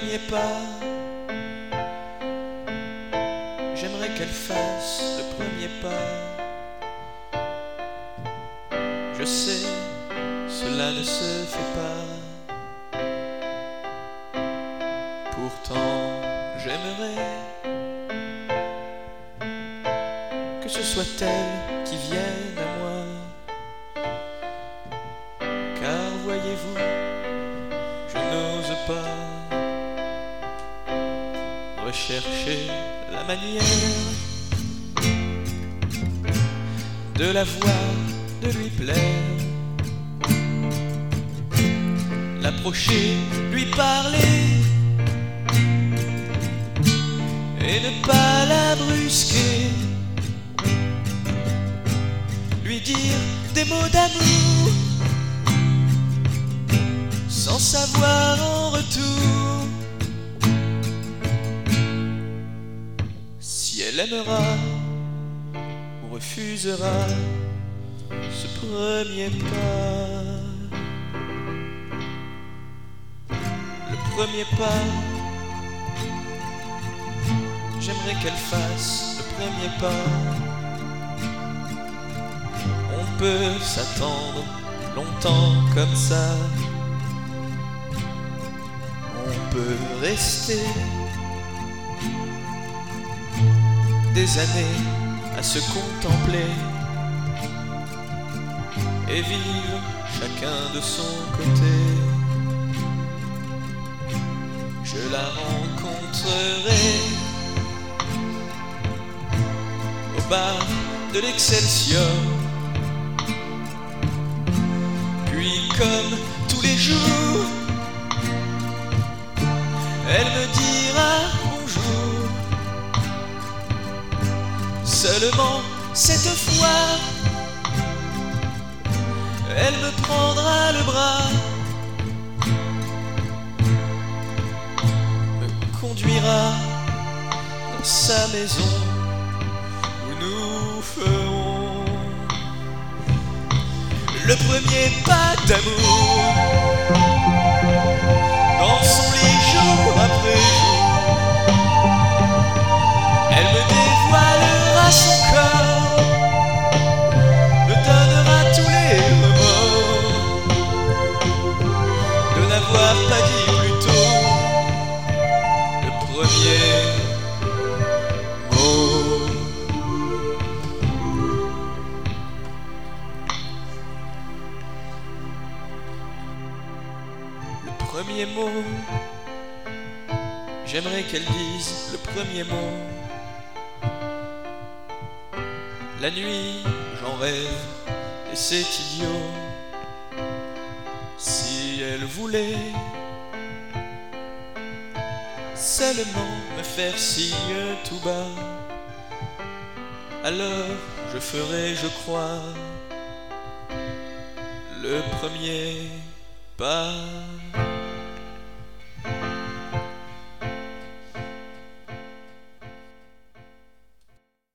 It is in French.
premier pas. J'aimerais qu'elle fasse le premier pas. Je sais, cela ne se fait pas. Pourtant, j'aimerais que ce soit elle qui vienne à moi. Car voyez-vous, je n'ose pas rechercher la manière de la voir, de lui plaire, l'approcher, lui parler et ne pas la brusquer, lui dire des mots d'amour sans savoir en retour si elle aimera ou refusera ce premier pas. Le premier pas, j'aimerais qu'elle fasse le premier pas. On peut s'attendre longtemps comme ça. On peut rester des années à se contempler et vivre chacun de son côté. Je la rencontrerai au bar de l'Excelsior, puis comme tous les jours, elle me dira bonjour. Seulement cette fois, elle me prendra le bras, me conduira dans sa maison où nous ferons le premier pas d'amour. Dans son lit jour après jour, elle me dévoilera son corps, me donnera tous les remords de n'avoir pas dit plus tôt le premier mot. Le premier mot, j'aimerais qu'elle dise le premier mot. La nuit, j'en rêve et c'est idiot. Si elle voulait seulement me faire signe tout bas, alors je ferai, je crois, le premier pas.